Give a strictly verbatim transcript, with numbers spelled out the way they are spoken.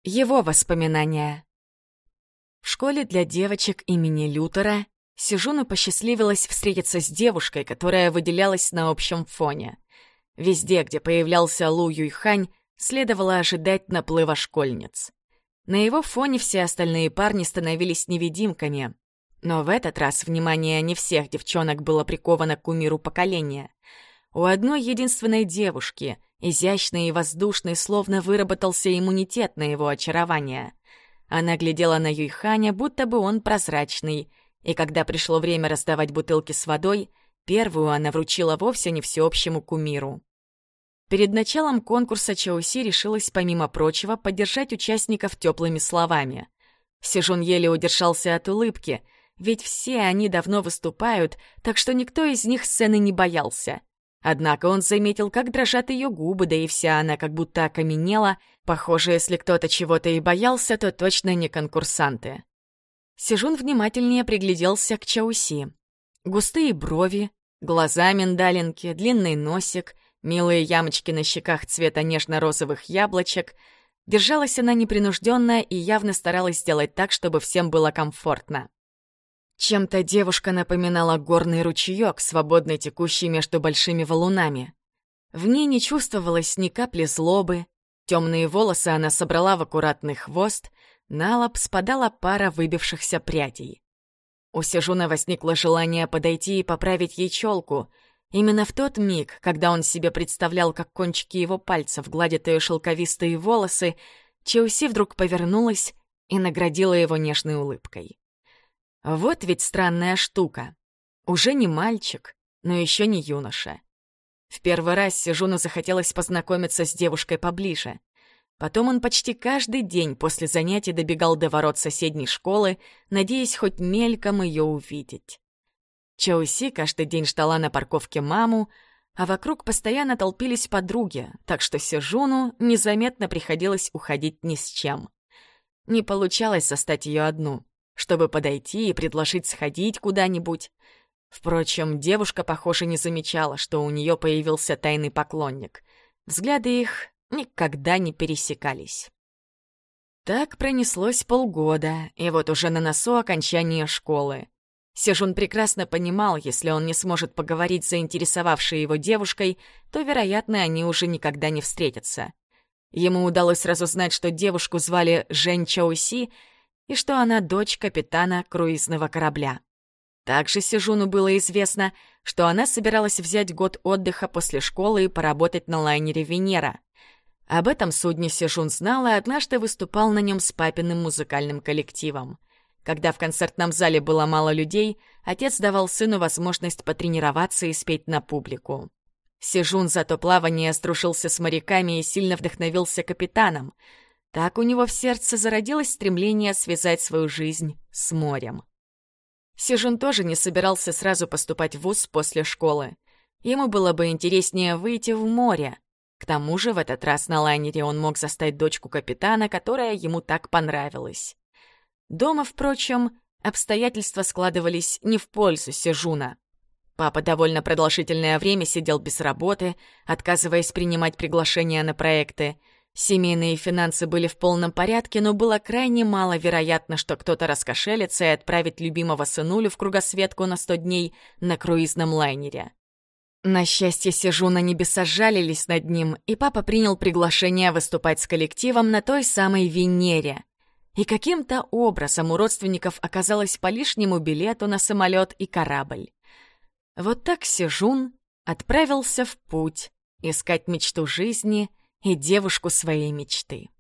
Его воспоминания. В школе для девочек имени Лютера Сижуну посчастливилось встретиться с девушкой, которая выделялась на общем фоне. Везде, где появлялся Лу Юйхань, следовало ожидать наплыва школьниц. На его фоне все остальные парни становились невидимками. Но в этот раз внимание не всех девчонок было приковано к кумиру поколения. У одной единственной девушки, изящной и воздушной, словно выработался иммунитет на его очарование. Она глядела на Юйханя, будто бы он прозрачный, и когда пришло время раздавать бутылки с водой, первую она вручила вовсе не всеобщему кумиру. Перед началом конкурса Чаоси решилась, помимо прочего, поддержать участников теплыми словами. Сижун еле удержался от улыбки, ведь все они давно выступают, так что никто из них сцены не боялся. Однако он заметил, как дрожат ее губы, да и вся она как будто окаменела. Похоже, если кто-то чего-то и боялся, то точно не конкурсанты. Сижун внимательнее пригляделся к Чаоси. Густые брови, глаза миндалинки, длинный носик, милые ямочки на щеках цвета нежно-розовых яблочек. Держалась она непринужденно и явно старалась сделать так, чтобы всем было комфортно. Чем-то девушка напоминала горный ручеёк, свободно текущий между большими валунами. В ней не чувствовалось ни капли злобы. Темные волосы она собрала в аккуратный хвост, на лоб спадала пара выбившихся прядей. У Сижуна возникло желание подойти и поправить ей челку. Именно в тот миг, когда он себе представлял, как кончики его пальцев гладят ее шелковистые волосы, Чаоси вдруг повернулась и наградила его нежной улыбкой. Вот ведь странная штука. Уже не мальчик, но еще не юноша. В первый раз Сижуну захотелось познакомиться с девушкой поближе. Потом он почти каждый день после занятий добегал до ворот соседней школы, надеясь хоть мельком ее увидеть. Чаоси каждый день ждала на парковке маму, а вокруг постоянно толпились подруги, так что Сижуну незаметно приходилось уходить ни с чем. Не получалось застать ее одну, чтобы подойти и предложить сходить куда-нибудь. Впрочем, девушка, похоже, не замечала, что у нее появился тайный поклонник. Взгляды их никогда не пересекались. Так пронеслось полгода, и вот уже на носу окончание школы. Сижун прекрасно понимал, если он не сможет поговорить с заинтересовавшей его девушкой, то, вероятно, они уже никогда не встретятся. Ему удалось разузнать, что девушку звали Жень Чаоси, и что она дочь капитана круизного корабля. Также Сижуну было известно, что она собиралась взять год отдыха после школы и поработать на лайнере «Венера». Об этом судне Сижун знал и однажды выступал на нем с папиным музыкальным коллективом. Когда в концертном зале было мало людей, отец давал сыну возможность потренироваться и спеть на публику. Сижун за то плавание сдружился с моряками и сильно вдохновился капитаном. Так у него в сердце зародилось стремление связать свою жизнь с морем. Сижун тоже не собирался сразу поступать в вуз после школы. Ему было бы интереснее выйти в море. К тому же в этот раз на лайнере он мог застать дочку капитана, которая ему так понравилась. Дома, впрочем, обстоятельства складывались не в пользу Сижуна. Папа довольно продолжительное время сидел без работы, отказываясь принимать приглашения на проекты. Семейные финансы были в полном порядке, но было крайне мало вероятно, что кто-то раскошелится и отправит любимого сынулю в кругосветку на сто дней на круизном лайнере. На счастье Сижуна небеса жалились над ним, и папа принял приглашение выступать с коллективом на той самой Венере. И каким-то образом у родственников оказалось по лишнему билету на самолет и корабль. Вот так Сижун отправился в путь искать мечту жизни и девушку своей мечты.